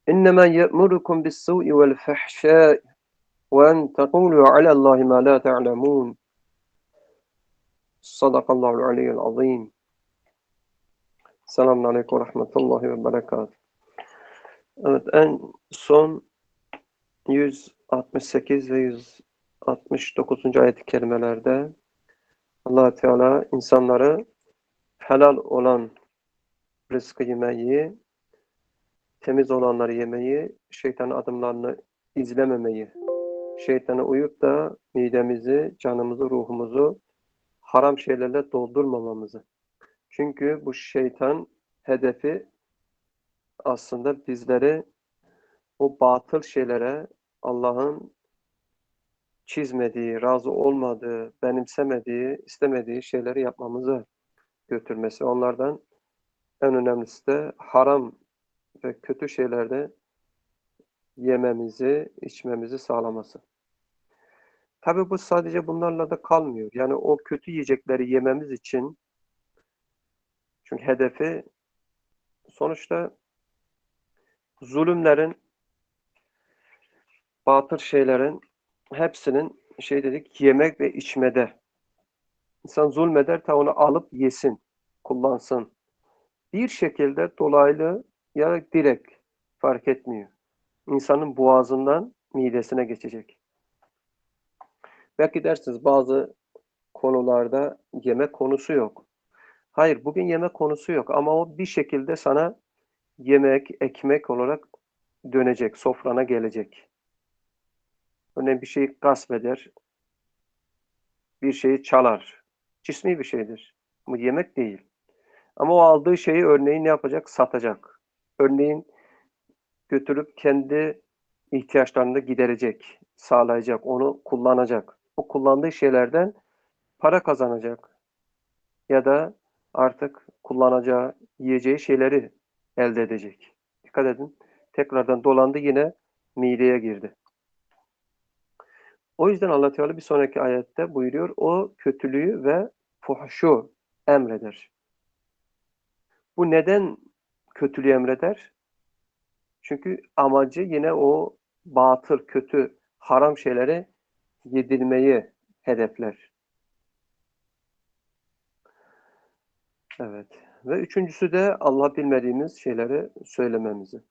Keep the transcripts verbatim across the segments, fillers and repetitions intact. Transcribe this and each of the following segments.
İnnemâ ye'murukum bis-sû'i vel-fahşâ'i ve en tekûlû alallâhi mâ lâ te'lemûn. Sadakallahul aliyyul azîm. Selamun aleyküm ve rahmetullahi ve berekatuhu. Evet, en son yüz altmış sekiz ve yüz altmış dokuzuncu ayet-i kerimelerde Allah Teala insanları helal olan rızkı yemeyi, temiz olanları yemeyi, şeytanın adımlarını izlememeyi, şeytana uyup da midemizi, canımızı, ruhumuzu haram şeylerle doldurmamamızı. Çünkü bu şeytan hedefi aslında bizleri o batıl şeylere, Allah'ın çizmediği, razı olmadığı, benimsemediği, istemediği şeyleri yapmamıza götürmesi. Onlardan en önemlisi de haram ve kötü şeylerde yememizi, içmemizi sağlaması. Tabii bu sadece bunlarla da kalmıyor. Yani o kötü yiyecekleri yememiz için, çünkü hedefi sonuçta zulümlerin, batıl şeylerin hepsinin şey dedik, yemek ve içmede. İnsan zulmeder, ta onu alıp yesin, kullansın. Bir şekilde dolaylı ya direkt fark etmiyor. İnsanın boğazından midesine geçecek. Belki dersiniz bazı konularda yemek konusu yok. Hayır, bugün yemek konusu yok ama o bir şekilde sana yemek, ekmek olarak dönecek, sofrana gelecek. Örneğin bir şeyi gasp eder, bir şeyi çalar. Cismi bir şeydir. Bu yemek değil. Ama o aldığı şeyi örneğin ne yapacak? Satacak. Örneğin götürüp kendi ihtiyaçlarını giderecek, sağlayacak, onu kullanacak. O kullandığı şeylerden para kazanacak ya da artık kullanacağı, yiyeceği şeyleri elde edecek. Dikkat edin, tekrardan dolandı, yine mideye girdi. O yüzden Allah Teala bir sonraki ayette buyuruyor, o kötülüğü ve fuhşu emreder. Bu neden kötülüğü emreder? Çünkü amacı yine o batıl, kötü, haram şeyleri yedirmeyi hedefler. Evet. Ve üçüncüsü de Allah bilmediğimiz şeyleri söylememizi.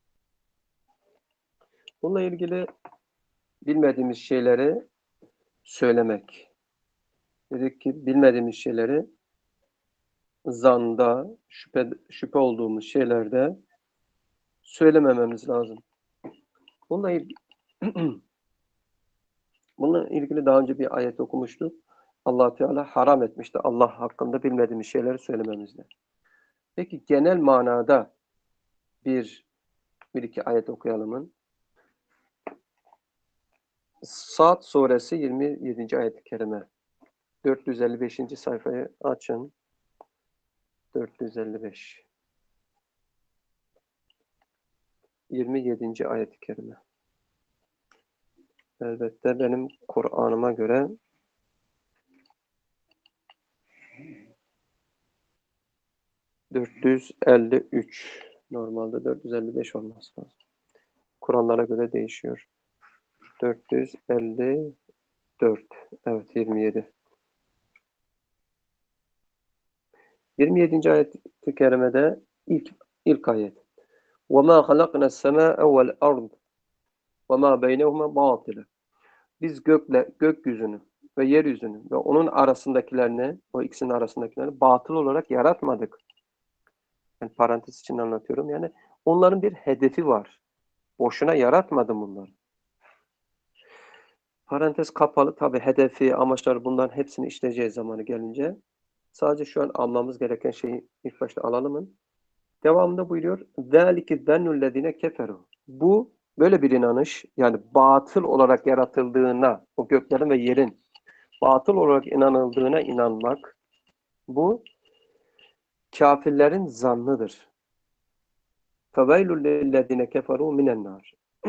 Bununla ilgili bilmediğimiz şeyleri söylemek. Dedik ki bilmediğimiz şeyleri zanda, şüphe, şüphe olduğumuz şeylerde söylemememiz lazım. Bununla ilgili, bununla ilgili daha önce bir ayet okumuştuk. Allah Teala haram etmişti Allah hakkında bilmediğimiz şeyleri söylememizle. Peki genel manada bir, bir iki ayet okuyalım. Sad suresi yirmi yedinci ayet-i kerime. dört yüz elli beşinci sayfayı açın. dört yüz elli beş. yirmi yedinci ayet-i kerime. Elbette benim Kur'an'ıma göre dört yüz elli üç. Normalde dört yüz elli beş olması lazım. Kur'anlara göre değişiyor. dört yüz elli dört. Evet, yirmi yedi. yirmi yedinci ayet-i kerimede ilk ilk ayet. وَمَا خَلَقْنَا السَّمَاءَ وَالْأَرْضَ وَمَا بَيْنَهُمَا بَاطِلًا. Biz gökle, gökyüzünü ve yeryüzünü ve onun arasındakilerini, o ikisinin arasındakilerini batıl olarak yaratmadık. Yani parantez için anlatıyorum. Yani onların bir hedefi var. Boşuna yaratmadım bunları. Parantez kapalı. Tabi hedefi, amaçları, bunların hepsini işleyeceğiz zamanı gelince. Sadece şu an almamız gereken şeyi ilk başta alalım. Devamında buyuruyor. ذَٰلِكِ ذَنُّ الَّذ۪ينَ كَفَرُوا. Bu böyle bir inanış, yani batıl olarak yaratıldığına, o göklerin ve yerin batıl olarak inanıldığına inanmak, bu kafirlerin zannıdır. فَوَيْلُ لِلَّذ۪ينَ كَفَرُوا مِنَ النَّارِ.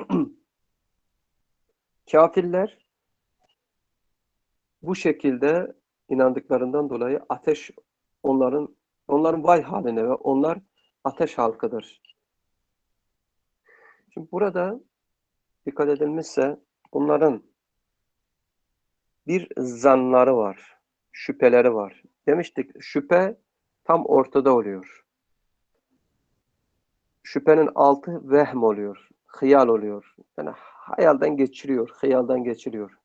Kafirler bu şekilde inandıklarından dolayı ateş onların onların vay haline ve onlar ateş halkıdır. Şimdi burada dikkat edilmişse bunların bir zanları var, şüpheleri var. Demiştik şüphe tam ortada oluyor. Şüphenin altı vehm oluyor, hıyal oluyor. Yani hayalden geçiriyor, hıyaldan geçiriyor.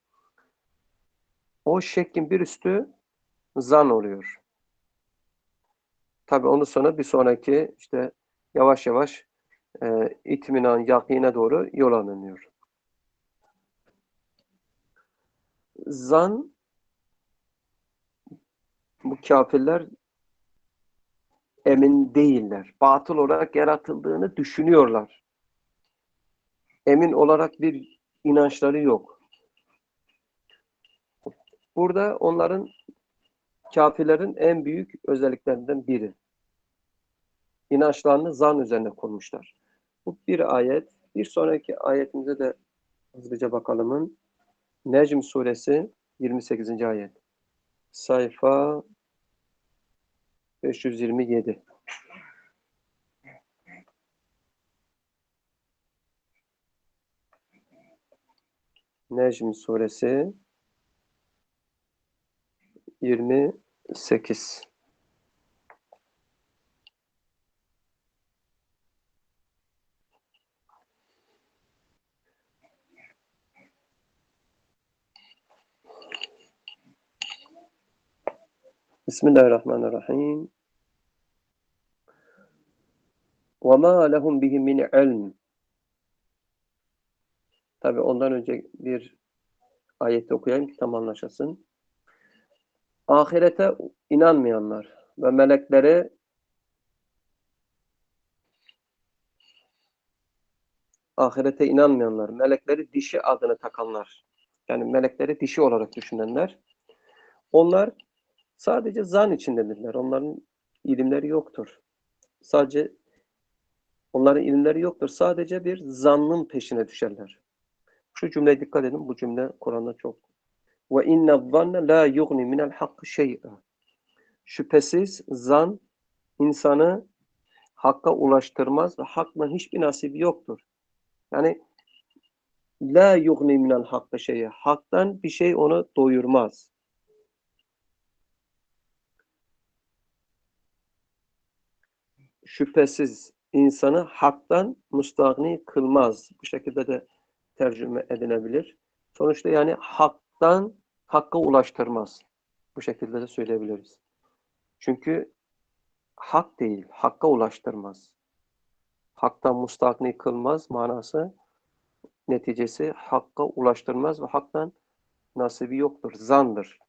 O şekkin bir üstü zan oluyor. Tabii ondan sonra bir sonraki işte yavaş yavaş e, itminan, yakine doğru yol alınıyor. Zan, bu kafirler emin değiller. Batıl olarak yaratıldığını düşünüyorlar. Emin olarak bir inançları yok. Burada onların, kafirlerin en büyük özelliklerinden biri. İnançlarını zan üzerine kurmuşlar. Bu bir ayet. Bir sonraki ayetimize de hızlıca bakalım. Necm suresi yirmi sekizinci ayet. Sayfa beş yüz yirmi yedi. Necm suresi yirmi sekiz. Bismillahirrahmanirrahim. وَمَا لَهُمْ بِهِ مِنْ عِلْمٍ. Tabi ondan önce bir ayette okuyayım ki tam anlaşılsın. Ahirete inanmayanlar ve melekleri ahirete inanmayanlar, melekleri dişi adını takanlar, yani melekleri dişi olarak düşünenler, onlar sadece zan içindedirler. Onların ilimleri yoktur. Sadece onların ilimleri yoktur. Sadece bir zannın peşine düşerler. Şu cümleye dikkat edin. Bu cümle Kur'an'da çok. Ve inne zanne la yugni minel hakkı şey'a. Şüphesiz zan insanı hakka ulaştırmaz ve hakla hiçbir nasibi yoktur. Yani la yugni minel hakkı şey'e. Haktan bir şey onu doyurmaz. Şüphesiz insanı haktan müstahni kılmaz. Bu şekilde de tercüme edilebilir. Sonuçta yani haktan hakka ulaştırmaz. Bu şekilde de söyleyebiliriz. Çünkü hak değil, hakka ulaştırmaz. Haktan müstahni kılmaz manası, neticesi hakka ulaştırmaz ve haktan nasibi yoktur, zandır.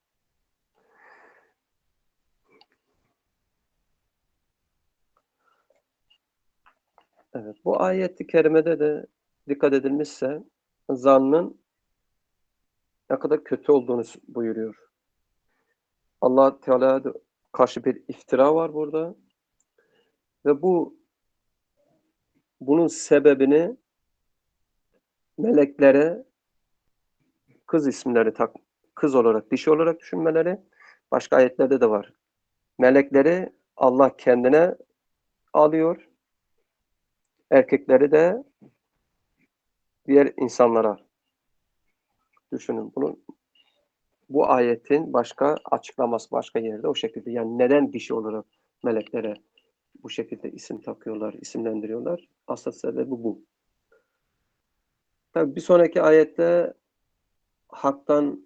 Evet, bu ayet-i kerimede de dikkat edilmişse zannın ne kadar kötü olduğunu buyuruyor. Allah Teala'ya karşı bir iftira var burada ve bu bunun sebebini meleklere kız isimleri tak, kız olarak, dişi olarak düşünmeleri başka ayetlerde de var. Melekleri Allah kendine alıyor, erkekleri de diğer insanlara. Düşünün bunu. Bu ayetin başka açıklaması başka yerde o şekilde. Yani neden dişi olarak meleklere bu şekilde isim takıyorlar, isimlendiriyorlar? Asıl sebebi bu. Tabii bir sonraki ayette haktan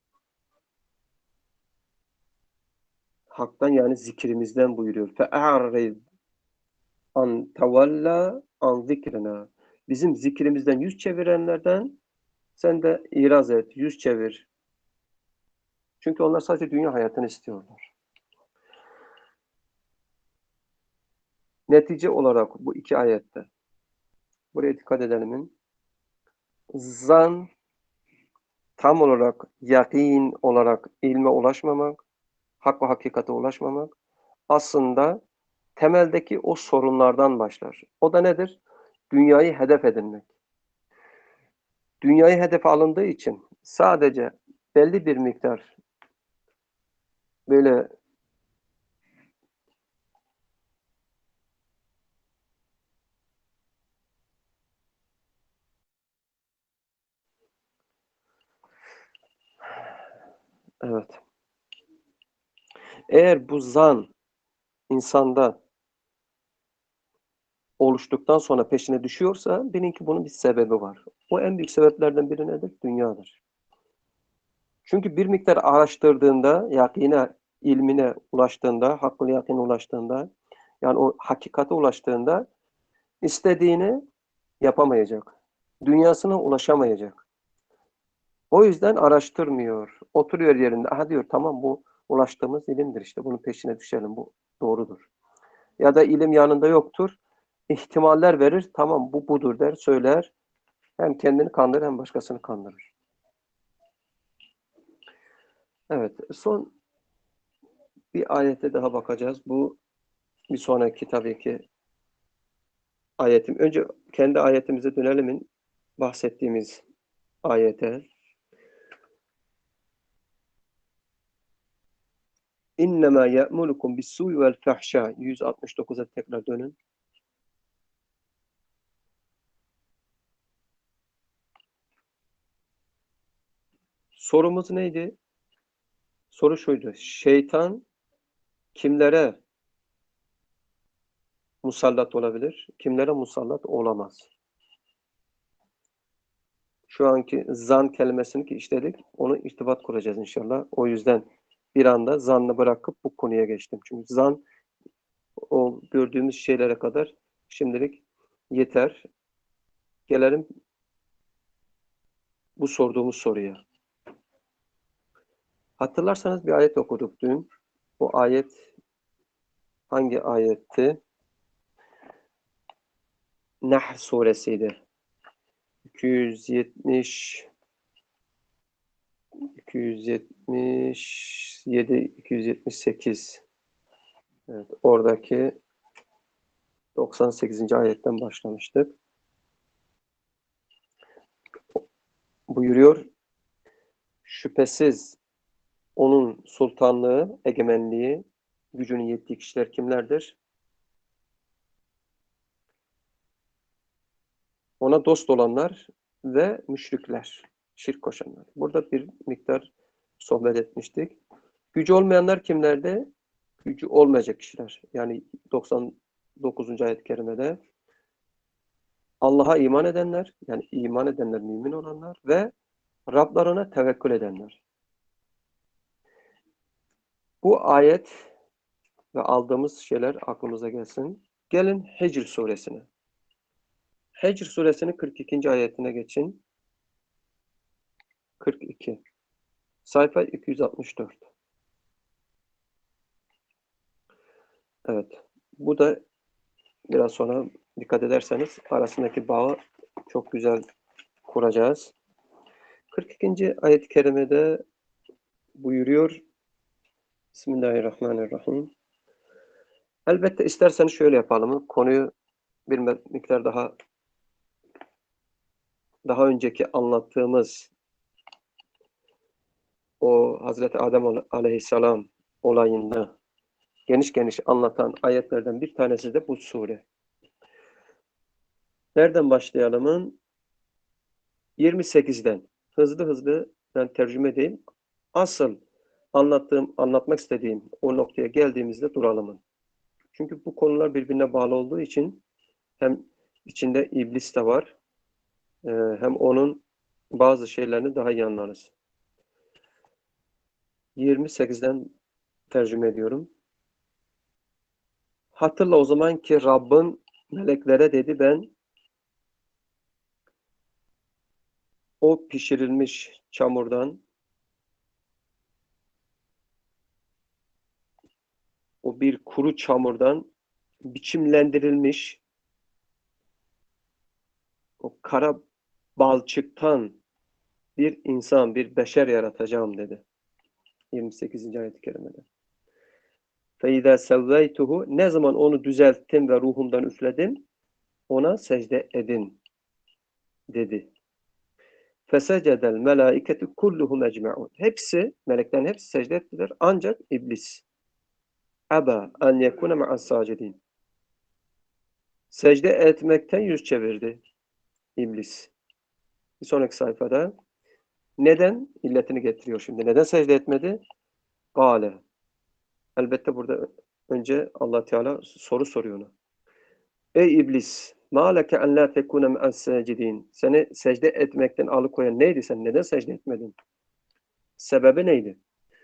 haktan yani zikrimizden buyuruyor. Fe'arid an tevalla an zikrina. Bizim zikrimizden yüz çevirenlerden sen de iraz et, yüz çevir. Çünkü onlar sadece dünya hayatını istiyorlar. Netice olarak bu iki ayette buraya dikkat edelim. Zan tam olarak yakin olarak ilme ulaşmamak, hak ve hakikate ulaşmamak aslında temeldeki o sorunlardan başlar. O da nedir? Dünyayı hedef edinmek. Dünyayı hedef alındığı için sadece belli bir miktar böyle Evet. Eğer bu zan insanda oluştuktan sonra peşine düşüyorsa bilin ki bunun bir sebebi var. O en büyük sebeplerden biri nedir? Dünyadır. Çünkü bir miktar araştırdığında, yakine, ilmine ulaştığında, hakkı yakine ulaştığında, yani o hakikate ulaştığında istediğini yapamayacak. Dünyasına ulaşamayacak. O yüzden araştırmıyor. Oturuyor yerinde. Aha diyor tamam bu ulaştığımız ilimdir işte. Bunun peşine düşelim. Bu doğrudur. Ya da ilim yanında yoktur. İhtimaller verir. Tamam bu budur der, söyler. Hem kendini kandırır hem başkasını kandırır. Evet. Son bir ayete daha bakacağız. Bu bir sonraki tabii ki ayetim. Önce kendi ayetimize dönelim. Bahsettiğimiz ayete. İnnemâ ye'murukum bis-sû'i vel-fahşâ. yüz altmış dokuza tekrar dönün. Sorumuz neydi? Soru şuydu. Şeytan kimlere musallat olabilir? Kimlere musallat olamaz? Şu anki zan kelimesini ki işledik. Onu irtibat kuracağız inşallah. O yüzden bir anda zannı bırakıp bu konuya geçtim. Çünkü zan o gördüğümüz şeylere kadar şimdilik yeter. Gelelim bu sorduğumuz soruya. Hatırlarsanız bir ayet okuduk dün. O ayet hangi ayetti? Nahl suresiydi. iki yüz yetmiş iki yüz yetmiş yedi iki yüz yetmiş sekiz. Evet, oradaki doksan sekizinci ayetten başlamıştık. Buyuruyor, şüphesiz onun sultanlığı, egemenliği, gücünün yettiği kişiler kimlerdir? Ona dost olanlar ve müşrikler, şirk koşanlar. Burada bir miktar sohbet etmiştik. Gücü olmayanlar kimlerde? Gücü olmayacak kişiler. Yani doksan dokuzuncu ayet-i kerimede Allah'a iman edenler, yani iman edenler, mümin olanlar ve Rablarına tevekkül edenler. Bu ayet ve aldığımız şeyler aklımıza gelsin. Gelin Hicr suresine. Hicr suresinin kırk ikinci ayetine geçin. kırk iki. Sayfa iki yüz altmış dört. Evet. Bu da biraz sonra dikkat ederseniz arasındaki bağı çok güzel kuracağız. kırk ikinci ayet-i kerimede buyuruyor. Bismillahirrahmanirrahim. Elbette isterseniz şöyle yapalım. Konuyu bir miktar daha daha önceki anlattığımız o Hazreti Adem Aleyhisselam olayında geniş geniş anlatan ayetlerden bir tanesi de bu sure. Nereden başlayalım? yirmi sekizden. Hızlı hızlı ben tercüme edeyim. Asıl anlattığım, anlatmak istediğim o noktaya geldiğimizde duralım. Çünkü bu konular birbirine bağlı olduğu için hem içinde iblis de var, hem onun bazı şeylerini daha iyi anlarız. yirmi sekizden tercüme ediyorum. Hatırla o zaman ki Rabbin meleklere dedi, ben o pişirilmiş çamurdan, o bir kuru çamurdan biçimlendirilmiş o kara balçıktan bir insan, bir beşer yaratacağım dedi. yirmi sekizinci ayet-i kerimede. فَاِذَا سَوَّيْتُهُ Ne zaman onu düzelttim ve ruhumdan üfledim, ona secde edin dedi. فَسَجَدَ الْمَلَائِكَةُ كُلُّهُمْ اَجْمَعُونَ Hepsi, meleklerin hepsi secde ettiler. Ancak iblis. اَبَا اَنْ يَكُونَ مَعَ السَّاجِدِينَ Secde etmekten yüz çevirdi iblis. Bir sonraki sayfada Neden? İlletini getiriyor şimdi. Neden secde etmedi? Gale. Elbette burada önce Allah Teala soru soruyor ona. Ey iblis, ma leke en la tekune me'as sacidin. Seni secde etmekten alıkoyan neydi? Sen neden secde etmedin? Sebebi neydi?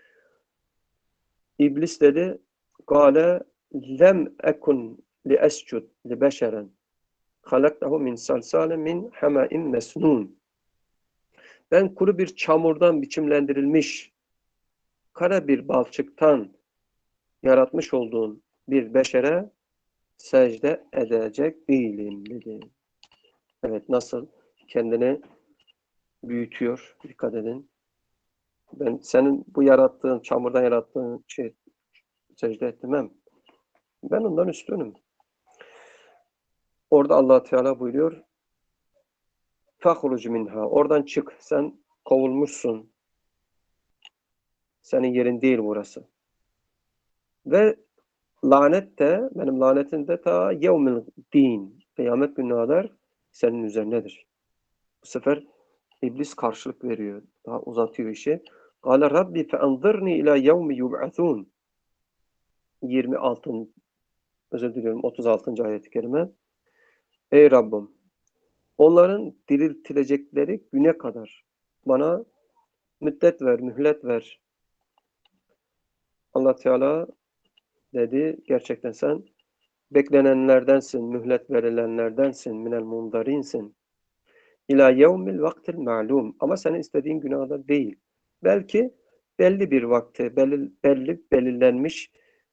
İblis dedi, Gale lem ekun li escud li beşeren halaktahu min salsalin min hemain mesnun. Ben kuru bir çamurdan biçimlendirilmiş, kara bir balçıktan yaratmış olduğun bir beşere secde edecek değilim dedi. Evet, nasıl kendini büyütüyor, dikkat edin. Ben senin bu yarattığın, çamurdan yarattığın şey secde etmem. Ben ondan üstünüm. Orada Allah Teala buyuruyor, فَخْرُجْ minha. Oradan çık. Sen kovulmuşsun. Senin yerin değil burası. Ve lanet de, benim lanetim de ta yevmil din. Kıyamet gününe kadar senin üzerindedir. Bu sefer İblis karşılık veriyor. Daha uzatıyor işi. قَالَ رَبِّ فَاَنْظِرْنِي اِلَى يَوْمِ يُبْعَثُونَ yirmi altı. Özür diliyorum. otuz altıncı ayet-i kerime. Ey Rabbim, onların diriltilecekleri güne kadar bana müddet ver, mühlet ver. Allah Teala dedi, gerçekten sen beklenenlerdensin, mühlet verilenlerdensin, minel mundarinsin. İlâ yevmil vaktil ma'lum. Ama senin istediğin günahda değil. Belki belli bir vakte, belli, belli belirlenmiş,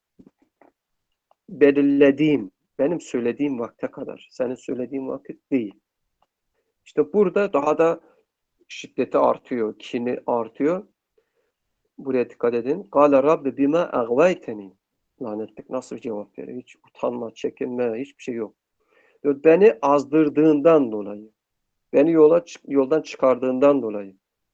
belirlediğim, benim söylediğim vakte kadar. Senin söylediğin vakit değil. İşte burada daha da şiddeti artıyor, kini artıyor. Buraya dikkat edin. Kâle Rabbi bima agvayteni. Lanetlik nasıl bir cevap veriyor? Hiç utanma, çekinme, hiçbir şey yok. Diyor, beni azdırdığından dolayı, beni yola yoldan çıkardığından dolayı.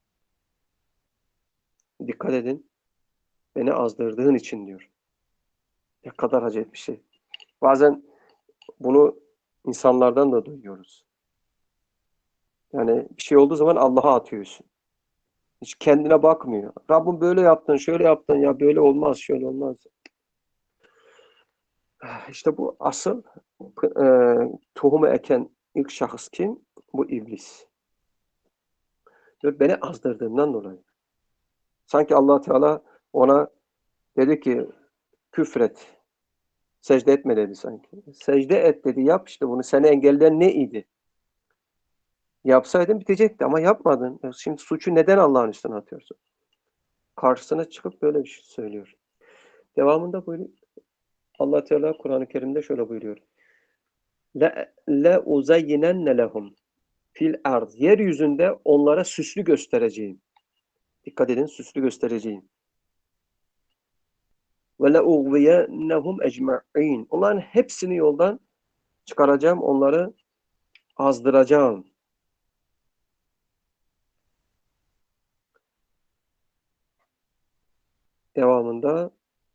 Dikkat edin. Beni azdırdığın için diyor. Ne kadar acayip bir şey. Bazen bunu insanlardan da duyuyoruz. Yani bir şey olduğu zaman Allah'a atıyorsun. Hiç kendine bakmıyor. Rabbim böyle yaptın, şöyle yaptın, ya böyle olmaz, şöyle olmaz. İşte bu asıl e, tohumu eken ilk şahıs kim? Bu iblis. Ve beni azdırdığından dolayı. Sanki Allah Teala ona dedi ki küfret. Secde etme dedi sanki. Secde et dedi, yap işte bunu. Seni engelleyen ne idi? Yapsaydın bitecekti ama yapmadın. Şimdi suçu neden Allah'ın üstüne atıyorsun? Karşısına çıkıp böyle bir şey söylüyor. Devamında buyuruyor. Allah Teala Kur'an-ı Kerim'de şöyle buyuruyor. Le, le uzayyinenne lehum fil arz. Yeryüzünde onlara süslü göstereceğim. Dikkat edin, süslü göstereceğim. Ve le uğviyennehum ecma'in. Onların hepsini yoldan çıkaracağım, onları azdıracağım. Devamında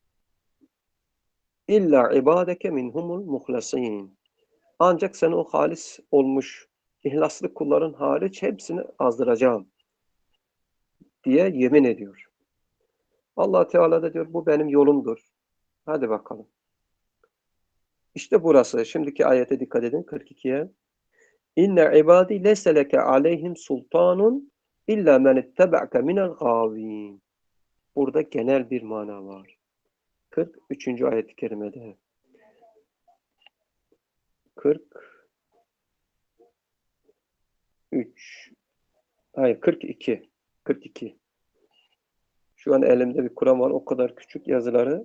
İlla ibadeke minhumul muhlasin. Ancak sen o halis olmuş, ihlaslı kulların hariç hepsini azdıracağım diye yemin ediyor. Allah Teala da diyor bu benim yolumdur. Hadi bakalım. İşte burası. Şimdiki ayete dikkat edin. kırk ikiye. İnne ibadi leyse leke aleyhim sultanun illa men ittebe'ke minel gâvîn. Burada genel bir mana var. kırk üçüncü ayet-i kerimede. kırk üç. Hayır, kırk iki. kırk iki. Şu an elimde bir Kur'an var. O kadar küçük yazıları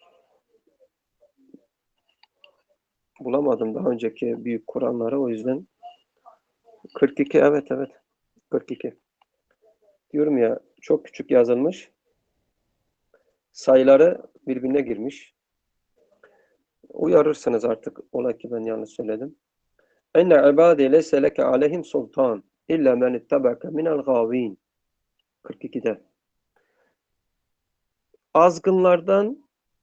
bulamadım daha önceki büyük Kur'anları. O yüzden kırk iki, evet evet. kırk iki. Diyorum ya, çok küçük yazılmış. Sayıları birbirine girmiş. Uyarırsınız artık. Ola ki ben yanlış söyledim. Enne ibâdî leyse leke aleyhim sultan illa men ittabeke minel gâvîn. kırk ikide. Azgınlardan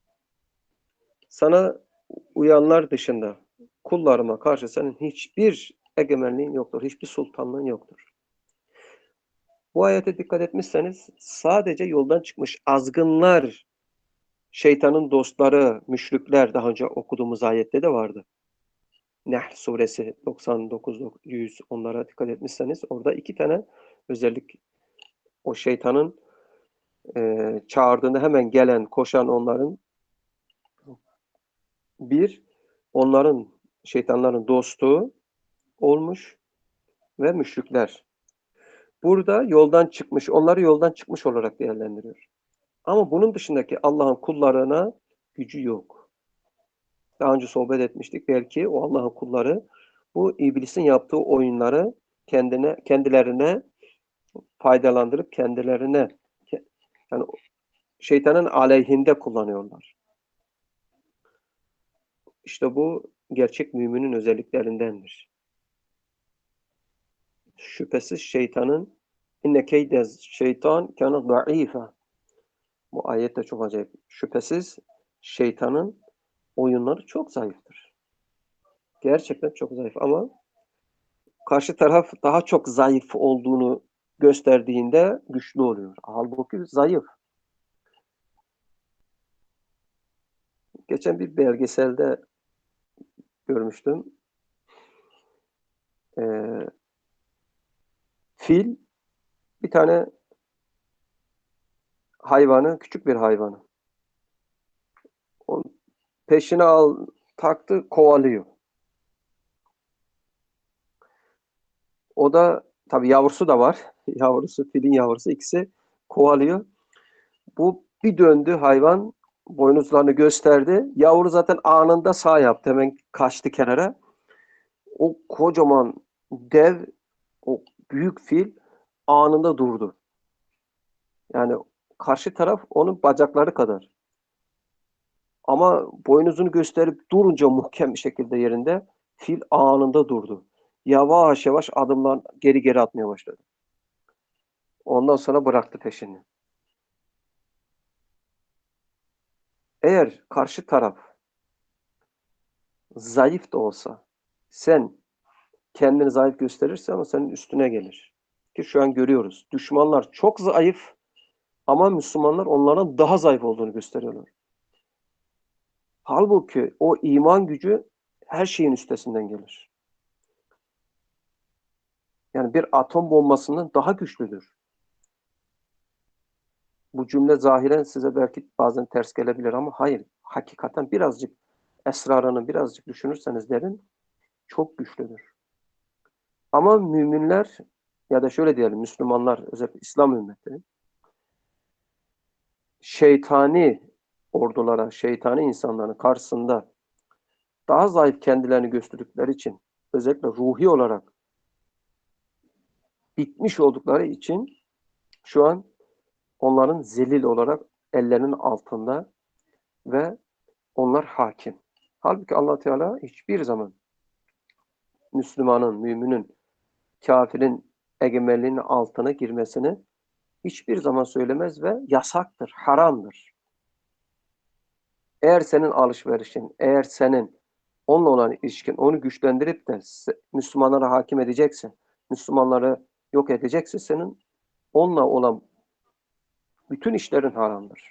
sana uyanlar dışında kullarıma karşı senin hiçbir egemenliğin yoktur. Hiçbir sultanlığın yoktur. Bu ayete dikkat etmişseniz sadece yoldan çıkmış azgınlar, şeytanın dostları, müşrikler daha önce okuduğumuz ayette de vardı. Nehl suresi doksan dokuz yüz onlara dikkat etmişseniz orada iki tane özellik o şeytanın e, çağırdığında hemen gelen, koşan onların bir onların şeytanların dostu olmuş ve müşrikler. Burada yoldan çıkmış, onları yoldan çıkmış olarak değerlendiriyor. Ama bunun dışındaki Allah'ın kullarına gücü yok. Daha önce sohbet etmiştik. Belki o Allah'ın kulları bu iblisin yaptığı oyunları kendine kendilerine faydalandırıp kendilerine yani şeytanın aleyhinde kullanıyorlar. İşte bu gerçek müminin özelliklerindendir. Şüphesiz şeytanın inne keyde şeytan kana da'ifa. Bu ayet de çok acayip. Şüphesiz şeytanın oyunları çok zayıftır. Gerçekten çok zayıf ama karşı taraf daha çok zayıf olduğunu gösterdiğinde güçlü oluyor. Halbuki zayıf. Geçen bir belgeselde görmüştüm. Ee, fil bir tane hayvanı, küçük bir hayvanı. Onun peşine al, taktı, kovalıyor. O da tabii yavrusu da var. Yavrusu, filin yavrusu ikisi kovalıyor. Bu bir döndü hayvan boynuzlarını gösterdi. Yavru zaten anında sağ yaptı. Hemen kaçtı kenara. O kocaman dev, o büyük fil anında durdu. Yani karşı taraf onun bacakları kadar. Ama boynuzunu gösterip durunca muhkem bir şekilde yerinde fil anında durdu. Yavaş yavaş adımlar geri geri atmaya başladı. Ondan sonra bıraktı peşini. Eğer karşı taraf zayıf da olsa sen kendini zayıf gösterirse ama senin üstüne gelir. Ki şu an görüyoruz. Düşmanlar çok zayıf ama Müslümanlar onların daha zayıf olduğunu gösteriyorlar. Halbuki o iman gücü her şeyin üstesinden gelir. Yani bir atom bombasından daha güçlüdür. Bu cümle zahiren size belki bazen ters gelebilir ama hayır. Hakikaten birazcık esrarını birazcık düşünürseniz derin çok güçlüdür. Ama müminler ya da şöyle diyelim Müslümanlar özellikle İslam ümmetleri şeytani ordulara, şeytani insanların karşısında daha zayıf kendilerini gösterdikleri için özellikle ruhi olarak bitmiş oldukları için şu an onların zelil olarak ellerinin altında ve onlar hakim. Halbuki Allah Teala hiçbir zaman Müslümanın, müminin, kafirin egemenliğinin altına girmesini hiçbir zaman söylemez ve yasaktır, haramdır. Eğer senin alışverişin, eğer senin onunla olan ilişkin onu güçlendirip de Müslümanlara hakim edecekse, Müslümanları yok edecekse senin onunla olan bütün işlerin haramdır.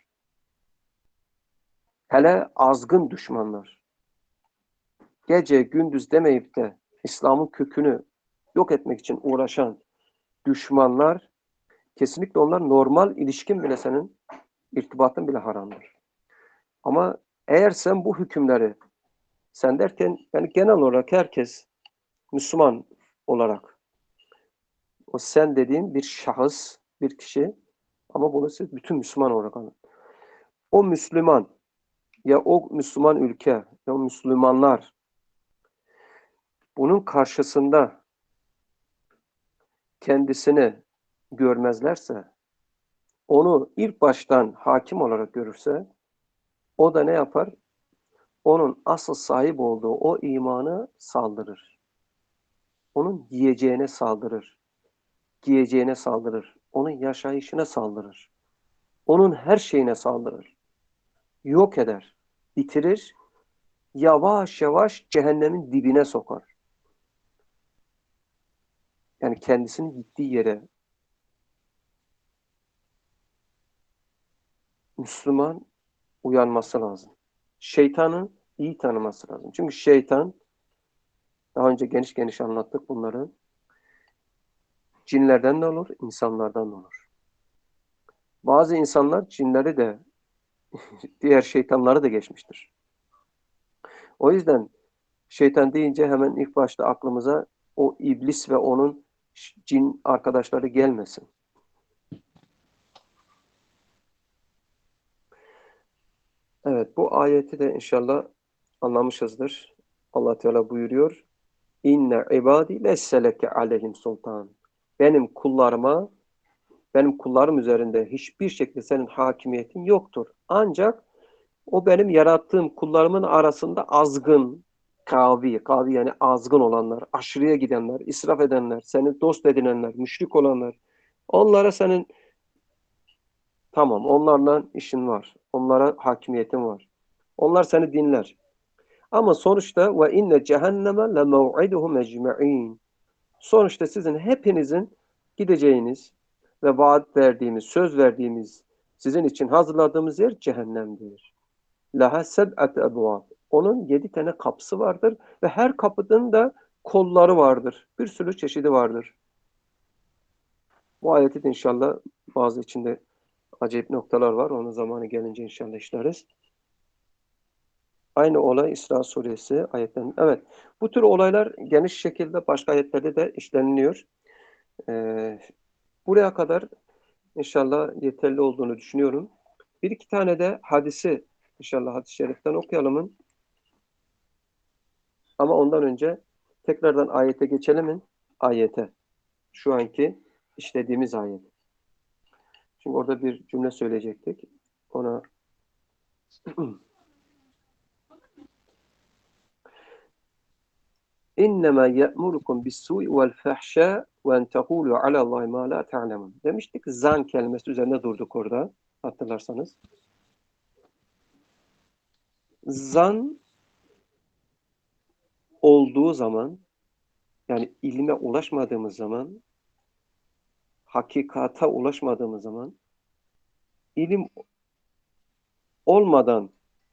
Hele azgın düşmanlar. Gece gündüz demeyip de İslam'ın kökünü yok etmek için uğraşan düşmanlar kesinlikle onlar normal ilişkin bile senin irtibatın bile haramdır. Ama eğer sen bu hükümleri sen derken yani genel olarak herkes Müslüman olarak o sen dediğin bir şahıs, bir kişi ama bunu siz bütün Müslüman olarak alın. O Müslüman ya o Müslüman ülke ya o Müslümanlar bunun karşısında kendisini görmezlerse onu ilk baştan hakim olarak görürse o da ne yapar? Onun asıl sahip olduğu o imanı saldırır. Onun yiyeceğine saldırır. Giyeceğine saldırır. Onun yaşayışına saldırır. Onun her şeyine saldırır. Yok eder. Bitirir. Yavaş yavaş cehennemin dibine sokar. Yani kendisinin gittiği yere Müslüman uyanması lazım. Şeytanı iyi tanıması lazım. Çünkü şeytan, daha önce geniş geniş anlattık bunları, cinlerden de olur, insanlardan da olur. Bazı insanlar cinleri de, diğer şeytanları da geçmiştir. O yüzden şeytan deyince hemen ilk başta aklımıza o iblis ve onun cin arkadaşları gelmesin. Evet, bu ayeti de inşallah anlamışızdır. Allah Teala buyuruyor: İnne ibadi lesseleke aleyhim sultan. Benim kullarıma, benim kullarım üzerinde hiçbir şekilde senin hakimiyetin yoktur. Ancak o benim yarattığım kullarımın arasında azgın, kavi, kavi yani azgın olanlar, aşırıya gidenler, israf edenler, seni dost edinenler, müşrik olanlar, onlara senin, tamam, onlarla işin var. Onlara hakimiyetin var. Onlar seni dinler. Ama sonuçta ve inne cehenneme le mev'iduhum ecma'in. Sonuçta sizin hepinizin gideceğiniz ve vaat verdiğimiz, söz verdiğimiz, sizin için hazırladığımız yer cehennemdir. Laha seb'at ebvab. Onun yedi tane kapısı vardır ve her kapının da kolları vardır. Bir sürü çeşidi vardır. Bu ayeti de inşallah bazı içinde acayip noktalar var. Onun zamanı gelince inşallah işleriz. Aynı olay İsra suresi ayetlerinde. Evet, bu tür olaylar geniş şekilde başka ayetlerde de işleniliyor. Ee, buraya kadar inşallah yeterli olduğunu düşünüyorum. Bir iki tane de hadisi inşallah hadis-i şeriften okuyalım. Ama ondan önce tekrardan ayete geçelim. Ayete. Şu anki işlediğimiz ayet. Şimdi orada bir cümle söyleyecektik. Ona İnnemâ ye'murukum bis-sû'i vel-fahşâ ve en tekûlû alallâhi mâ lâ ta'lemûn. Demiştik, zan kelimesi üzerine durduk orada, hatırlarsanız. Zan olduğu zaman, yani ilme ulaşmadığımız zaman, hakikata ulaşmadığımız zaman, ilim olmadan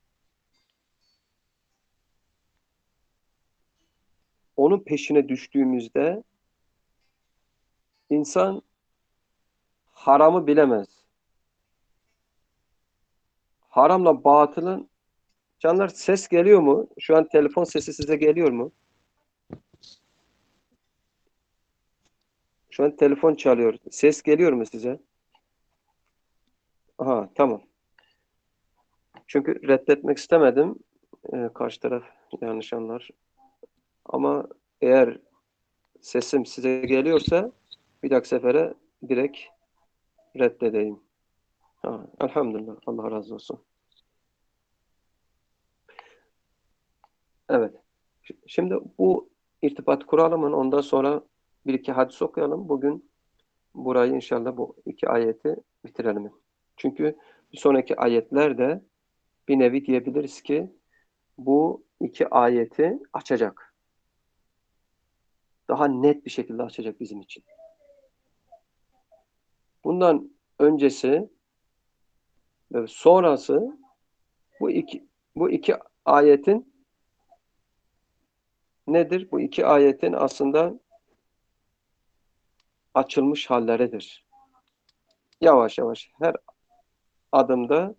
onun peşine düştüğümüzde insan haramı bilemez. Haramla batılın, canlar, ses geliyor mu? Şu an telefon sesi size geliyor mu? Şu an telefon çalıyor. Ses geliyor mu size? Aha, tamam. Çünkü reddetmek istemedim. Ee, karşı taraf yanlış anlar. Ama eğer sesim size geliyorsa bir dahaki sefere direkt reddedeyim. Ha, elhamdülillah. Allah razı olsun. Evet. Şimdi bu irtibat kuralım. Ondan sonra bir iki hadis okuyalım. Bugün burayı inşallah bu iki ayeti bitirelim. Çünkü bir sonraki ayetlerde bir nevi diyebiliriz ki bu iki ayeti açacak. Daha net bir şekilde açacak bizim için. Bundan öncesi ve sonrası bu iki bu iki ayetin nedir? Bu iki ayetin aslında açılmış halleridir. Yavaş yavaş her adımda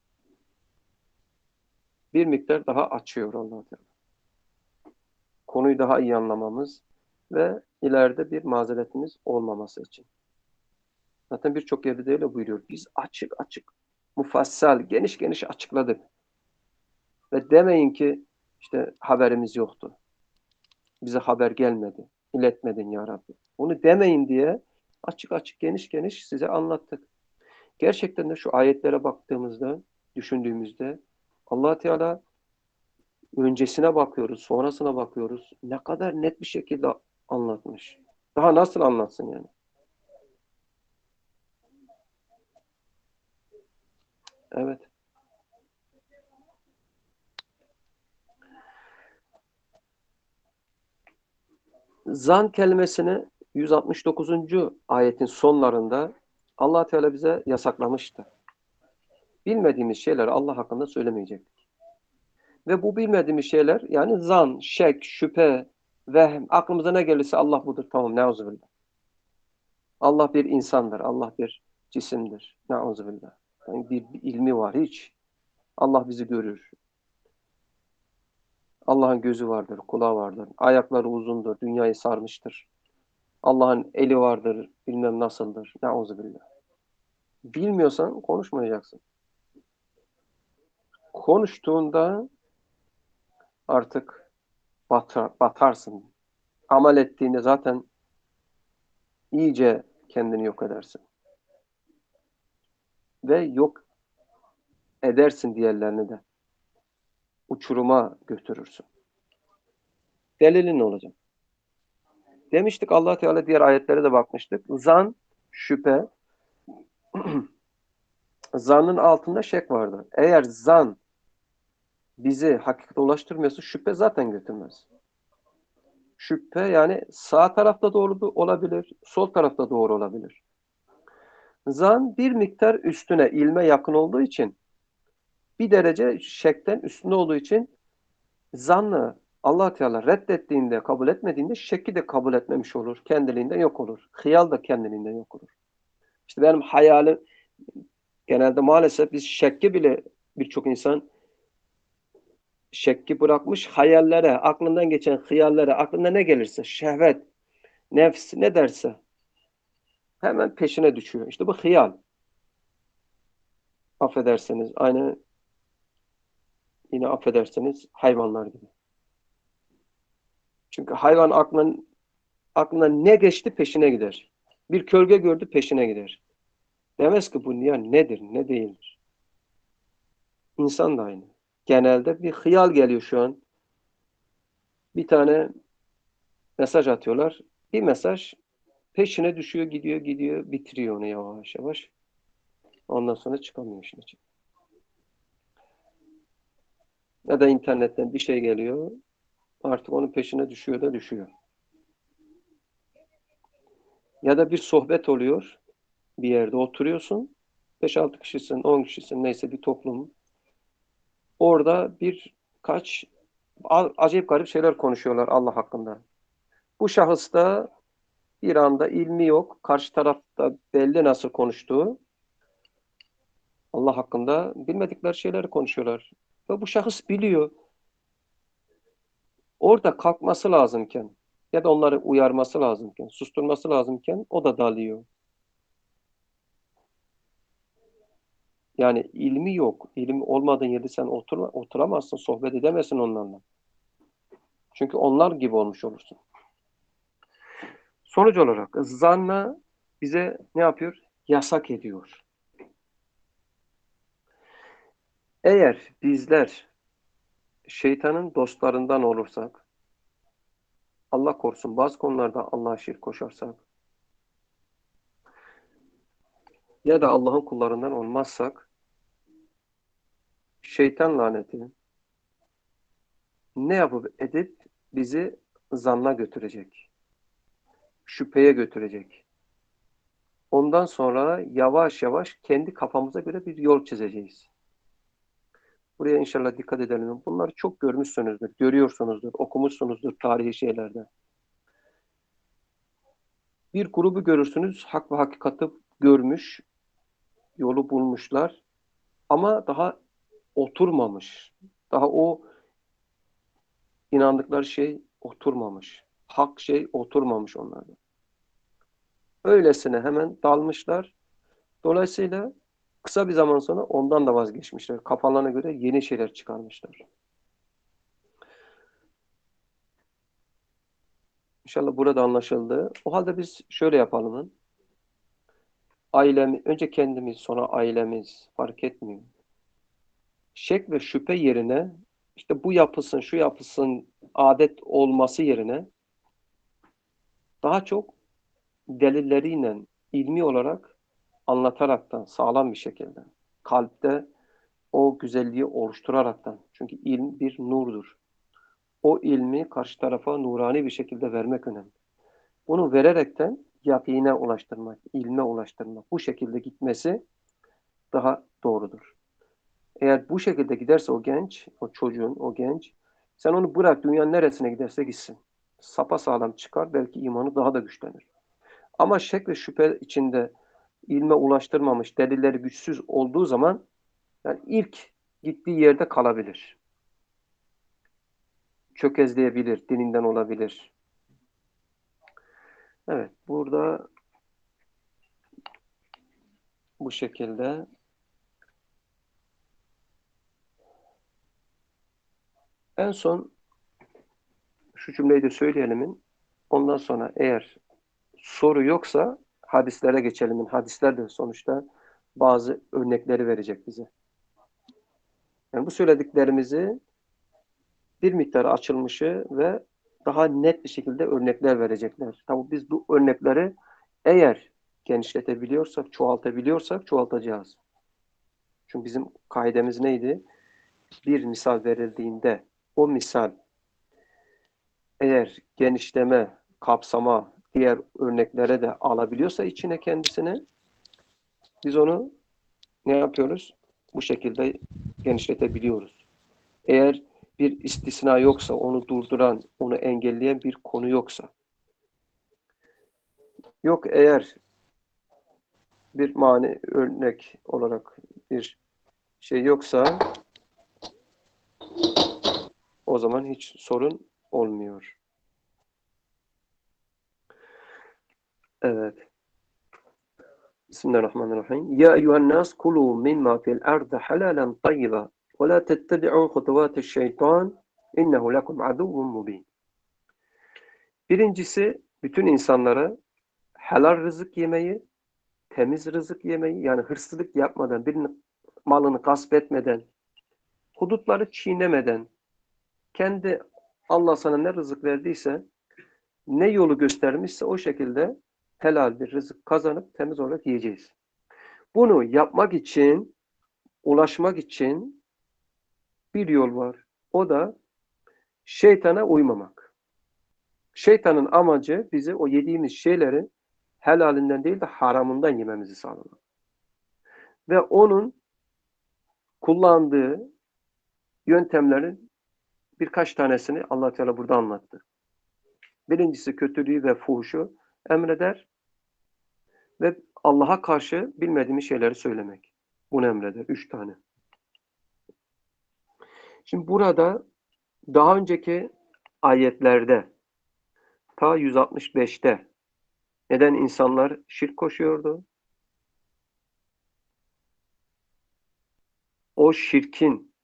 bir miktar daha açıyor Allah Teala. Konuyu daha iyi anlamamız ve ileride bir mazeretimiz olmaması için. Zaten birçok yerde de öyle buyuruyor. Biz açık açık, mufassal, geniş geniş açıkladık. Ve demeyin ki işte haberimiz yoktu. Bize haber gelmedi. İletmedin ya Rabbi. Bunu demeyin diye açık açık, geniş geniş size anlattık. Gerçekten de şu ayetlere baktığımızda, düşündüğümüzde Allah Teala öncesine bakıyoruz, sonrasına bakıyoruz. Ne kadar net bir şekilde anlatmış. Daha nasıl anlatsın yani? Evet. Zan kelimesini yüz altmış dokuzuncu ayetin sonlarında Allah Teala bize yasaklamıştı. Bilmediğimiz şeyler Allah hakkında söylemeyecektik. Ve bu bilmediğimiz şeyler yani zan, şek, şüphe, vehm, aklımıza ne gelirse Allah budur. Tamam, neuzubillah. Allah bir insandır. Allah bir cisimdir. Neuzubillah. Yani bir, bir ilmi var hiç. Allah bizi görür. Allah'ın gözü vardır, kulağı vardır. Ayakları uzundur, dünyayı sarmıştır. Allah'ın eli vardır, bilmem nasıldır. Neuzubillah. Bilmiyorsan konuşmayacaksın. Konuştuğunda artık batar, batarsın. Amel ettiğinde zaten iyice kendini yok edersin. Ve yok edersin diğerlerini de. Uçuruma götürürsün. Delilin ne olacak? Demiştik Allah Teala diğer ayetlere de bakmıştık. Zan, şüphe. Zanın altında şek vardır. Eğer zan bizi hakikate ulaştırmıyorsa şüphe zaten götürmez. Şüphe yani sağ tarafta doğru olabilir, sol tarafta doğru olabilir. Zan bir miktar üstüne, ilme yakın olduğu için, bir derece şekten üstünde olduğu için zannı Allah Teala reddettiğinde, kabul etmediğinde şekki de kabul etmemiş olur. Kendiliğinden yok olur. Hıyal da kendiliğinden yok olur. İşte benim hayalim, genelde maalesef biz şekki bile, birçok insan şekki bırakmış hayallere, aklından geçen hıyallere, aklına ne gelirse, şehvet, nefs ne derse hemen peşine düşüyor. İşte bu hıyal. Affedersiniz, aynı yine affedersiniz hayvanlar gibi. Çünkü hayvan aklına, aklına ne geçti peşine gider. Bir kölge gördü peşine gider. Demez ki bu ya nedir, ne değildir. İnsan da aynı. Genelde bir hıyal geliyor şu an. Bir tane mesaj atıyorlar. Bir mesaj peşine düşüyor, gidiyor, gidiyor, bitiriyor onu yavaş yavaş. Ondan sonra çıkamıyor işin içine. Ya da internetten bir şey geliyor. Artık onun peşine düşüyor da düşüyor. Ya da bir sohbet oluyor. Bir yerde oturuyorsun. beş altı kişisin, on kişisin neyse bir toplum. Orada birkaç acayip garip şeyler konuşuyorlar Allah hakkında. Bu şahıs da bir anda ilmi yok. Karşı tarafta belli nasıl konuştuğu. Allah hakkında bilmedikleri şeyleri konuşuyorlar. Ve bu şahıs biliyor. Orada kalkması lazımken ya da onları uyarması lazımken, susturması lazımken o da dalıyor. Yani ilmi yok. İlim olmadığın yerde sen otur, oturamazsın, sohbet edemezsin onlarla. Çünkü onlar gibi olmuş olursun. Sonuç olarak zanna bize ne yapıyor? Yasak ediyor. Eğer bizler şeytanın dostlarından olursak, Allah korusun bazı konularda Allah'a şirk koşarsak ya da Allah'ın kullarından olmazsak şeytan laneti ne yapıp edip bizi zanna götürecek. Şüpheye götürecek. Ondan sonra yavaş yavaş kendi kafamıza göre bir yol çizeceğiz. Buraya inşallah dikkat edelim. Bunları çok görmüşsünüzdür, görüyorsunuzdur, okumuşsunuzdur tarihi şeylerde. Bir grubu görürsünüz, hak ve hakikati görmüş, yolu bulmuşlar ama daha oturmamış. Daha o inandıkları şey oturmamış. Hak şey oturmamış onlarda. Öylesine hemen dalmışlar. Dolayısıyla kısa bir zaman sonra ondan da vazgeçmişler. Kafalarına göre yeni şeyler çıkarmışlar. İnşallah burada anlaşıldı. O halde biz şöyle yapalım. Ailemiz, önce kendimiz, sonra ailemiz fark etmiyor. Şek ve şüphe yerine işte bu yapılsın, şu yapılsın adet olması yerine daha çok delilleriyle ilmi olarak anlataraktan sağlam bir şekilde kalpte o güzelliği oluşturaraktan çünkü ilm bir nurdur. O ilmi karşı tarafa nurani bir şekilde vermek önemli. Bunu vererekten yakine ulaştırmak, ilme ulaştırmak bu şekilde gitmesi daha doğrudur. Eğer bu şekilde giderse o genç, o çocuğun, o genç, sen onu bırak dünyanın neresine giderse gitsin. Sapasağlam çıkar, belki imanı daha da güçlenir. Ama şek ve şüphe içinde ilme ulaştırmamış, delilleri güçsüz olduğu zaman yani ilk gittiği yerde kalabilir. Çökezleyebilir, dininden olabilir. Evet, burada bu şekilde. En son şu cümleyi de söyleyelim. Ondan sonra eğer soru yoksa hadislere geçelim. Hadisler de sonuçta bazı örnekleri verecek bize. Yani bu söylediklerimizi bir miktar açılmışı ve daha net bir şekilde örnekler verecekler. Tabii biz bu örnekleri eğer genişletebiliyorsak, çoğaltabiliyorsak çoğaltacağız. Çünkü bizim kaidemiz neydi? Bir misal verildiğinde o misal eğer genişleme, kapsama, diğer örneklere de alabiliyorsa içine kendisini biz onu ne yapıyoruz? Bu şekilde genişletebiliyoruz. Eğer bir istisna yoksa, onu durduran, onu engelleyen bir konu yoksa, yok eğer bir mani örnek olarak bir şey yoksa o zaman hiç sorun olmuyor. Evet. Bismillahirrahmanirrahim. Ya eyyühen nas kulu mimma fil ardı halalen tayyiba ve la tettebi'u hutuvatı şeytan innehu lekum aduvun mubin. Birincisi bütün insanlara helal rızık yemeyi, temiz rızık yemeyi, yani hırsızlık yapmadan, birinin malını gasp etmeden, hudutları çiğnemeden, kendi Allah sana ne rızık verdiyse, ne yolu göstermişse o şekilde helal bir rızık kazanıp temiz olarak yiyeceğiz. Bunu yapmak için, ulaşmak için bir yol var. O da şeytana uymamak. Şeytanın amacı bizi o yediğimiz şeyleri helalinden değil de haramından yememizi sağlamak. Ve onun kullandığı yöntemlerin birkaç tanesini Allah Teala burada anlattı. Birincisi kötülüğü ve fuhuşu emreder ve Allah'a karşı bilmediğimiz şeyleri söylemek. Bunu emreder. Üç tane. Şimdi burada daha önceki ayetlerde ta yüz altmış beşte neden insanlar şirk koşuyordu? O şirkin,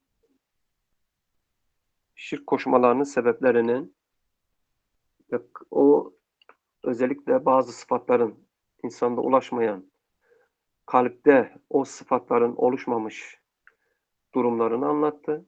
şirk koşmalarının sebeplerinin ve o özellikle bazı sıfatların insanda ulaşmayan, kalpte o sıfatların oluşmamış durumlarını anlattı.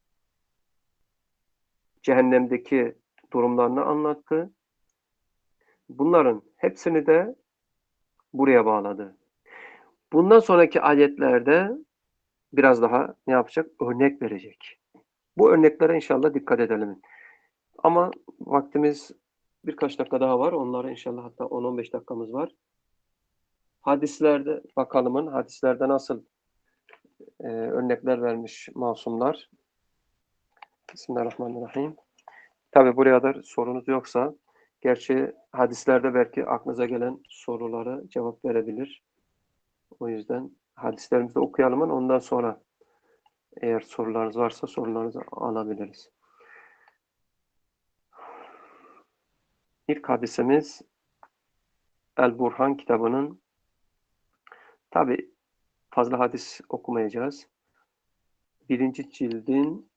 Cehennemdeki durumlarını anlattı. Bunların hepsini de buraya bağladı. Bundan sonraki ayetlerde biraz daha ne yapacak? Örnek verecek. Bu örneklere inşallah dikkat edelim. Ama vaktimiz birkaç dakika daha var. Onlara inşallah hatta on on beş dakikamız var. Hadislerde bakalımın hadislerde nasıl e, örnekler vermiş masumlar. Bismillahirrahmanirrahim. Tabi buraya da sorunuz yoksa, gerçi hadislerde belki aklınıza gelen sorulara cevap verebilir. O yüzden hadislerimizi de okuyalım. Ondan sonra eğer sorularınız varsa sorularınızı alabiliriz. İlk hadisimiz El-Burhan kitabının, tabi fazla hadis okumayacağız. Birinci cildin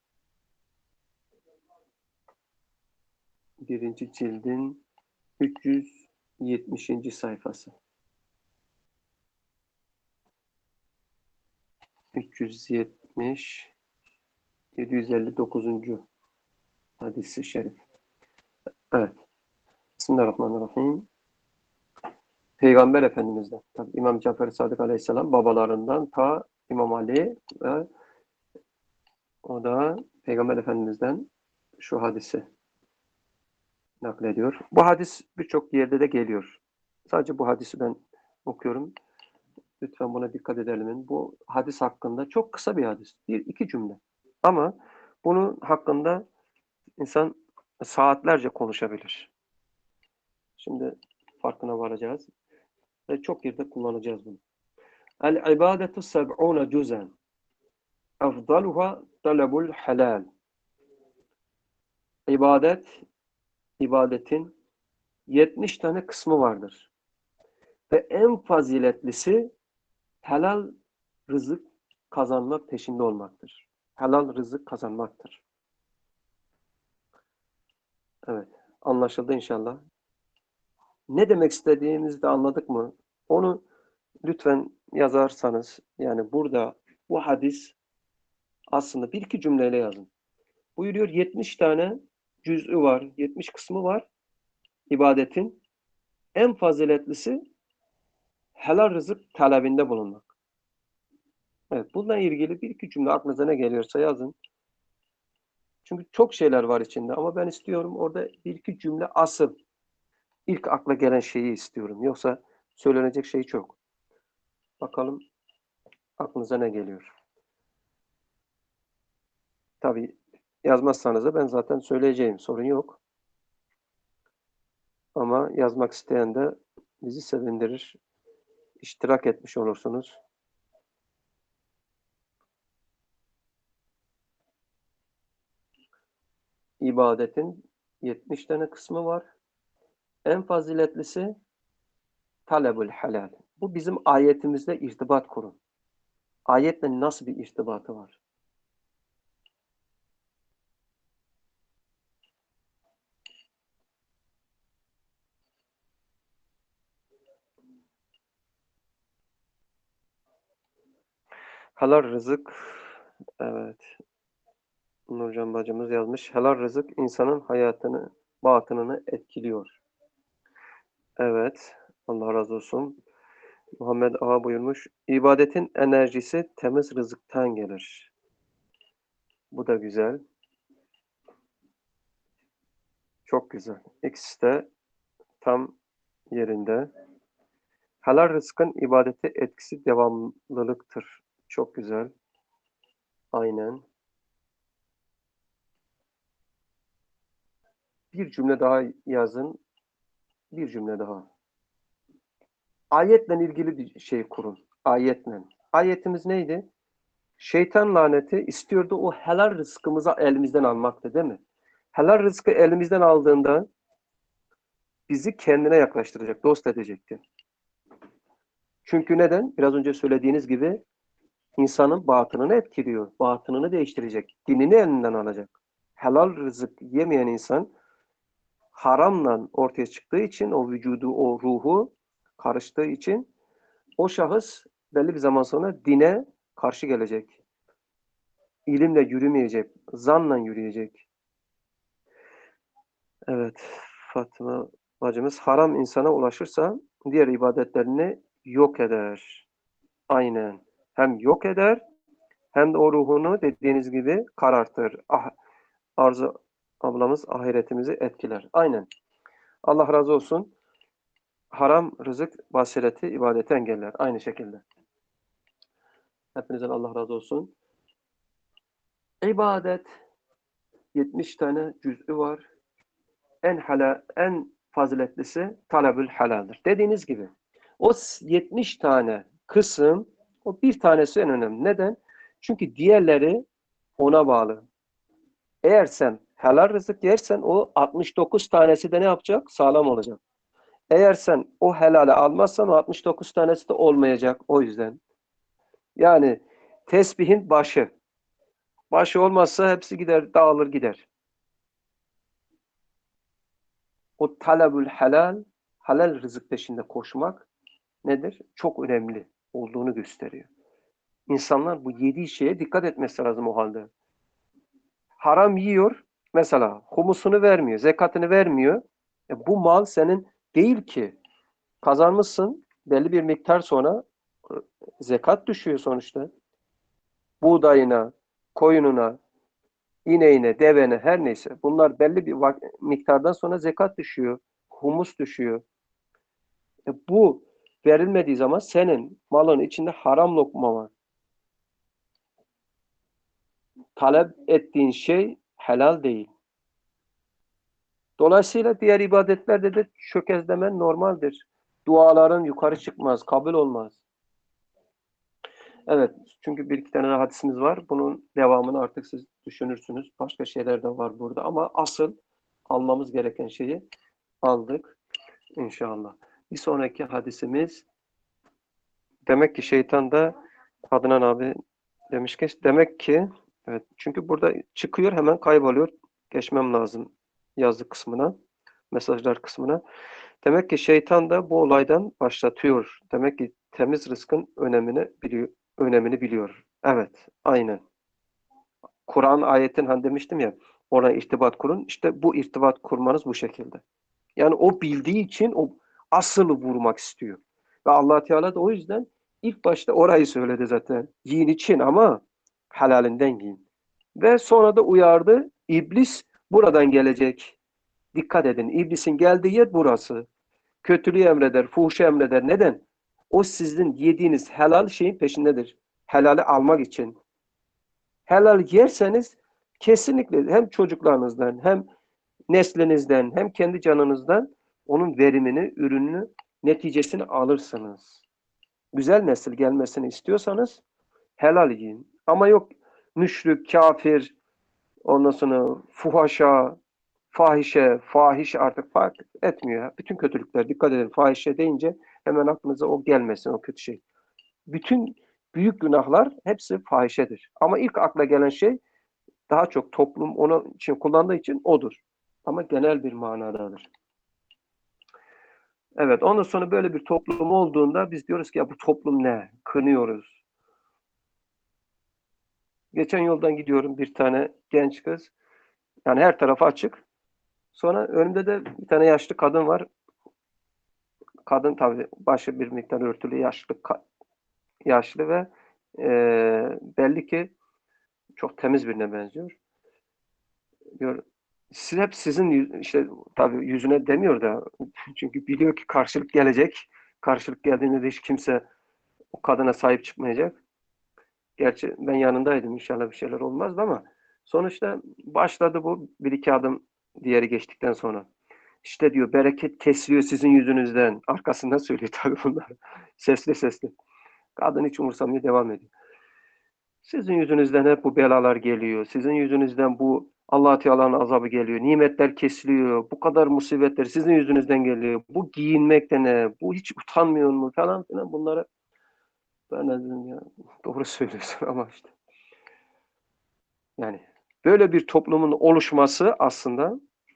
birinci cildin üç yüz yetmişinci sayfası. üç yüz yetmiş yedi yüz elli dokuzuncu hadisi şerif. Evet. Bismillahirrahmanirrahim. Peygamber Efendimiz'den, tabii İmam Cafer Sadık Aleyhisselam babalarından ta İmam Ali ve o da Peygamber Efendimiz'den şu hadisi naklediyor. Bu hadis birçok yerde de geliyor. Sadece bu hadisi ben okuyorum. Lütfen buna dikkat edelim. Bu hadis hakkında çok kısa bir hadis. Bir, iki cümle. Ama bunun hakkında insan saatlerce konuşabilir. Şimdi farkına varacağız. Ve çok yerde kullanacağız bunu. El-ibadetu seb'une cüzen. Efdaluha talabul helal. İbadet, ibadetin yetmiş tane kısmı vardır. Ve en faziletlisi helal rızık kazanmak peşinde olmaktır. Helal rızık kazanmaktır. Evet, anlaşıldı inşallah. Ne demek istediğimizi de anladık mı? Onu lütfen yazarsanız, yani burada bu hadis aslında bir iki cümleyle yazın. Buyuruyor yetmiş tane cüz'ü var, yetmiş kısmı var ibadetin. En faziletlisi helal rızık talebinde bulunmak. Evet, bununla ilgili bir iki cümle aklınıza ne geliyorsa yazın. Çünkü çok şeyler var içinde ama ben istiyorum orada bir iki cümle asıl ilk akla gelen şeyi istiyorum. Yoksa söylenecek şey çok. Bakalım aklınıza ne geliyor. Tabii yazmazsanız da ben zaten söyleyeceğim. Sorun yok. Ama yazmak isteyen de bizi sevindirir. İştirak etmiş olursunuz. İbadetin yetmiş tane kısmı var. En faziletlisi talebul helal. Bu bizim ayetimizde irtibat kurun. Ayetle nasıl bir irtibatı var? Helal rızık, evet. Nurcan bacımız yazmış. Helal rızık insanın hayatını, batınını etkiliyor. Evet. Allah razı olsun. Muhammed Ağa buyurmuş. İbadetin enerjisi temiz rızıktan gelir. Bu da güzel. Çok güzel. İkisi de tam yerinde. Helal rızkın ibadete etkisi devamlılıktır. Çok güzel. Aynen. Bir cümle daha yazın. Bir cümle daha. Ayetle ilgili bir şey kurun. Ayetle. Ayetimiz neydi? Şeytan laneti istiyordu o helal rızkımızı elimizden almaktı, değil mi? Helal rızkı elimizden aldığında bizi kendine yaklaştıracak, dost edecekti. Çünkü neden? Biraz önce söylediğiniz gibi insanın batınını etkiliyor. Batınını değiştirecek. Dinini elinden alacak. Helal rızık yemeyen insan haramla ortaya çıktığı için o vücudu, o ruhu karıştığı için o şahıs belli bir zaman sonra dine karşı gelecek. İlimle yürümeyecek, zanla yürüyecek. Evet, Fatıma bacımız haram insana ulaşırsa diğer ibadetlerini yok eder. Aynen. Hem yok eder hem de o ruhunu dediğiniz gibi karartır. Ah, Arzu ablamız ahiretimizi etkiler. Aynen. Allah razı olsun. Haram rızık basireti ibadeti engeller. Aynı şekilde. Hepinizden Allah razı olsun. İbadet yetmiş tane cüz'ü var. En hala, en faziletlisi talebül helaldir. Dediğiniz gibi o yetmiş tane kısım, o bir tanesi en önemli. Neden? Çünkü diğerleri ona bağlı. Eğer sen helal rızık yersen o altmış dokuz tanesi de ne yapacak? Sağlam olacak. Eğer sen o helali almazsan o altmış dokuz tanesi de olmayacak. O yüzden. Yani tesbihin başı. Başı olmazsa hepsi gider, dağılır gider. O talebül helal, halal rızık peşinde koşmak nedir? Çok önemli olduğunu gösteriyor. İnsanlar bu yediği şeye dikkat etmesi lazım o halde. Haram yiyor, mesela humusunu vermiyor, zekatını vermiyor. E bu mal senin değil ki. Kazanmışsın, belli bir miktar sonra zekat düşüyor sonuçta. Buğdayına, koyununa, ineğine, devene her neyse. Bunlar belli bir miktardan sonra zekat düşüyor. Humus düşüyor. E bu verilmediği zaman senin malın içinde haram lokma var. Talep ettiğin şey helal değil. Dolayısıyla diğer ibadetlerde de çökezlemen normaldir. Duaların yukarı çıkmaz, kabul olmaz. Evet, çünkü bir iki tane hadisimiz var. Bunun devamını artık siz düşünürsünüz. Başka şeyler de var burada ama asıl almamız gereken şeyi aldık inşallah. Bir sonraki hadisimiz, demek ki şeytan da Adnan abi demiş ki, demek ki evet, çünkü burada çıkıyor hemen kayboluyor. Geçmem lazım yazı kısmına, mesajlar kısmına. Demek ki şeytan da bu olaydan başlatıyor. Demek ki temiz rızkın önemini biliyor, önemini biliyor. Evet, aynen. Kur'an ayetin hani demiştim ya, ona irtibat kurun. İşte bu irtibat kurmanız bu şekilde. Yani o bildiği için o asılı vurmak istiyor. Ve Allah Teala da o yüzden ilk başta orayı söyledi zaten. Yiyin için ama helalinden yiyin. Ve sonra da uyardı. İblis buradan gelecek. Dikkat edin. İblisin geldiği yer burası. Kötülüğü emreder, fuhuşu emreder. Neden? O sizin yediğiniz helal şeyin peşindedir. Helali almak için. Helal yerseniz kesinlikle hem çocuklarınızdan hem neslinizden hem kendi canınızdan onun verimini, ürününü, neticesini alırsınız. Güzel nesil gelmesini istiyorsanız helal yiyin. Ama yok müşrik, kafir, ondan sonra fuhaşa, fahişe, fahiş artık fark etmiyor. Bütün kötülükler, dikkat edin, fahişe deyince hemen aklınıza o gelmesin, o kötü şey. Bütün büyük günahlar hepsi fahişedir. Ama ilk akla gelen şey daha çok toplum onun için kullandığı için odur. Ama genel bir manadadır. Evet, ondan sonra böyle bir toplum olduğunda biz diyoruz ki ya bu toplum ne? Kınıyoruz. Geçen yoldan gidiyorum, bir tane genç kız. Yani her tarafı açık. Sonra önümde de bir tane yaşlı kadın var. Kadın tabii başı bir miktar örtülü, yaşlı yaşlı ve e, belli ki çok temiz birine benziyor. Diyor, siz hep sizin işte tabii yüzüne demiyor da çünkü biliyor ki karşılık gelecek. Karşılık geldiğinde de hiç kimse o kadına sahip çıkmayacak. Gerçi ben yanındaydım, inşallah bir şeyler olmazdı ama sonuçta başladı bu bir iki adım diğeri geçtikten sonra. İşte diyor bereket kesiliyor sizin yüzünüzden. Arkasından söylüyor tabii bunlar. Sesli sesli. Kadın hiç umursamıyor, devam ediyor. Sizin yüzünüzden hep bu belalar geliyor. Sizin yüzünüzden bu Allah Teala'nın azabı geliyor. Nimetler kesiliyor. Bu kadar musibetler sizin yüzünüzden geliyor. Bu giyinmek de ne? Bu hiç utanmıyor mu falan filan, bunları ben de dedim ya doğru söylüyorsun ama işte. Yani böyle bir toplumun oluşması aslında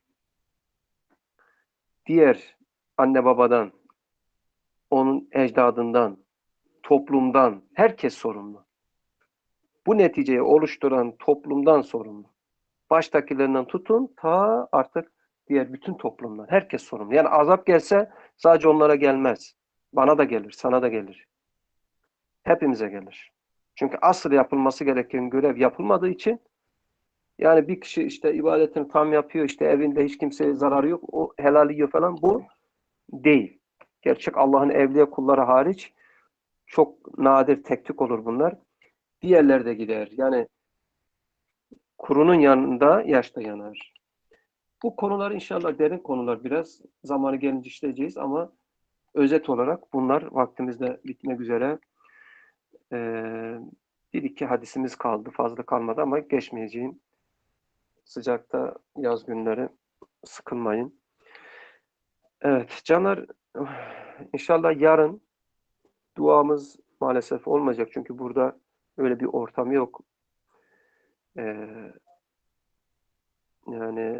diğer anne babadan, onun ecdadından, toplumdan herkes sorumlu. Bu neticeyi oluşturan toplumdan sorumlu. Baştakilerinden tutun ta artık diğer bütün toplumlar. Herkes sorumlu. Yani azap gelse sadece onlara gelmez. Bana da gelir, sana da gelir. Hepimize gelir. Çünkü asıl yapılması gereken görev yapılmadığı için, yani bir kişi işte ibadetini tam yapıyor, işte evinde hiç kimseye zararı yok, o helal yiyor falan, bu değil. Gerçek Allah'ın evliya kulları hariç çok nadir, tek tük olur bunlar. Diğerleri de gider. Yani kurunun yanında yaş da yanar. Bu konular inşallah derin konular, biraz zamanı gelince işleyeceğiz ama özet olarak bunlar, vaktimizde bitmek üzere. Ee, bir iki hadisimiz kaldı, fazla kalmadı ama geçmeyeceğim. Sıcakta, yaz günleri sıkılmayın. Evet canlar, inşallah yarın duamız maalesef olmayacak çünkü burada öyle bir ortam yok. Ee, yani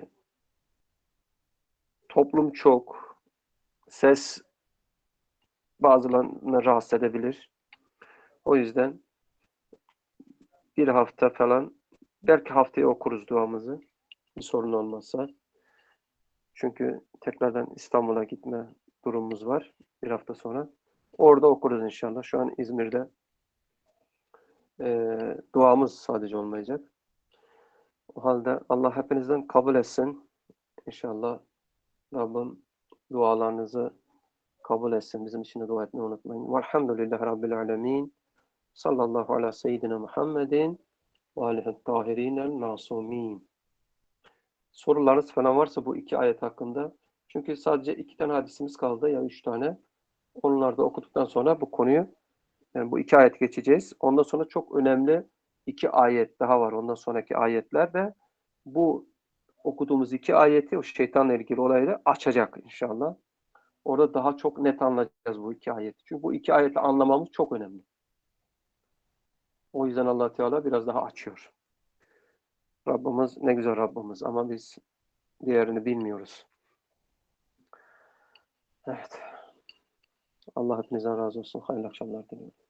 toplum çok, ses bazılarını rahatsız edebilir. O yüzden bir hafta falan, belki haftaya okuruz duamızı. Bir sorun olmazsa. Çünkü tekrardan İstanbul'a gitme durumumuz var bir hafta sonra. Orada okuruz inşallah. Şu an İzmir'de e, duamız sadece olmayacak. O halde Allah hepinizden kabul etsin. İnşallah Rabbim dualarınızı kabul etsin. Bizim için de dua etmeyi unutmayın. Velhamdülillahi Rabbil alemin. Sallallahu ala seyyidina Muhammedin ve alihi tahirinel masumin. Sorularınız falan varsa bu iki ayet hakkında. Çünkü sadece iki tane hadisimiz kaldı ya üç tane. Onları da okuduktan sonra bu konuyu, yani bu iki ayet geçeceğiz. Ondan sonra çok önemli iki ayet daha var. Ondan sonraki ayetler de bu okuduğumuz iki ayeti, o şeytanla ilgili olayı açacak inşallah. Orada daha çok net anlayacağız bu iki ayeti. Çünkü bu iki ayeti anlamamız çok önemli. O yüzden Allah Teala biraz daha açıyor. Rabbimiz ne güzel Rabbimiz ama biz diğerini bilmiyoruz. Evet. Allah hepinizden razı olsun. Hayırlı akşamlar diliyorum.